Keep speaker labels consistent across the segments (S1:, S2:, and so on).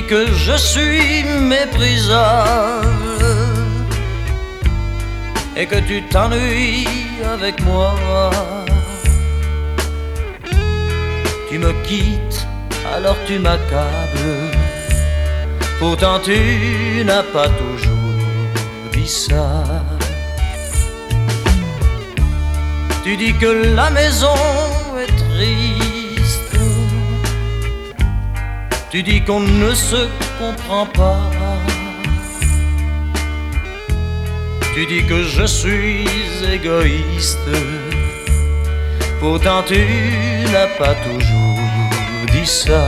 S1: que je suis méprisable et que tu t'ennuies avec moi. Tu me quittes, alors tu m'accables. Pourtant tu n'as pas toujours dit ça. Tu dis que la maison est triste. Tu dis qu'on ne se comprend pas. Tu dis que je suis égoïste. Pourtant tu n'as pas toujours dit ça.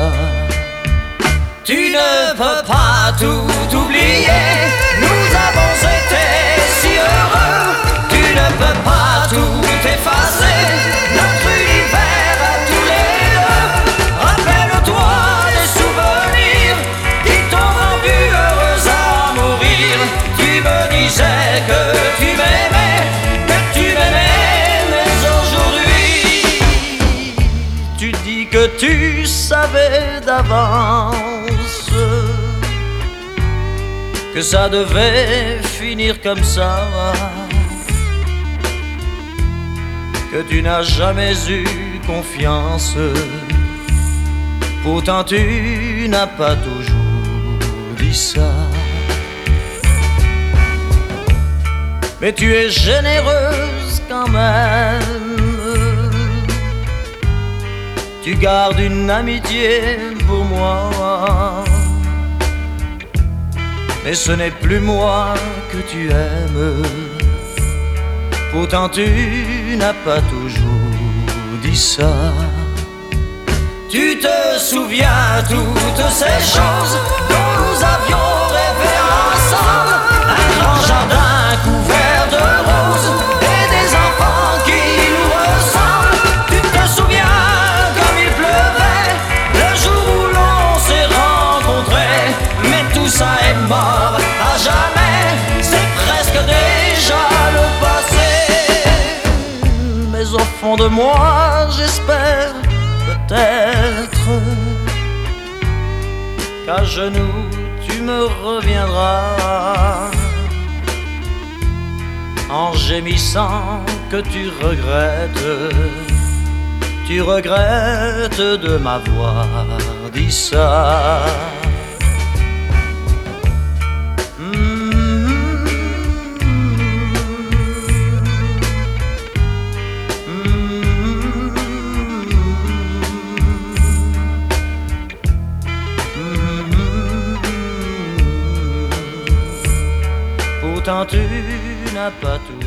S1: Tu ne peux pas tout oublier. Nous avons été si heureux. Tu ne peux pas tout effacer. Notre univers à tous les deux. Rappelle-toi des souvenirs qui t'ont rendu heureuse à mourir. Tu me disais que tu m'aimais, mais aujourd'hui tu dis que tu savais d'avance que ça devait finir comme ça, que tu n'as jamais eu confiance. Pourtant tu n'as pas toujours dit ça. Mais tu es généreuse quand même. Tu gardes une amitié pour moi. Mais ce n'est plus moi que tu aimes. Pourtant tu n'as pas toujours dit ça. Tu te souviens toutes ces choses dont nous avions rêvé ensemble. Un grand jardin couvert de roses et des enfants qui nous ressemblent. Tu te souviens comme il pleuvait le jour où l'on s'est rencontrés. Mais tout ça est mort à jamais, c'est presque déjà le passé. Mais au fond de moi, j'espère peut-être qu'à genoux tu me reviendras en gémissant que tu regrettes de m'avoir dit ça. Pourtant tu n'as pas tout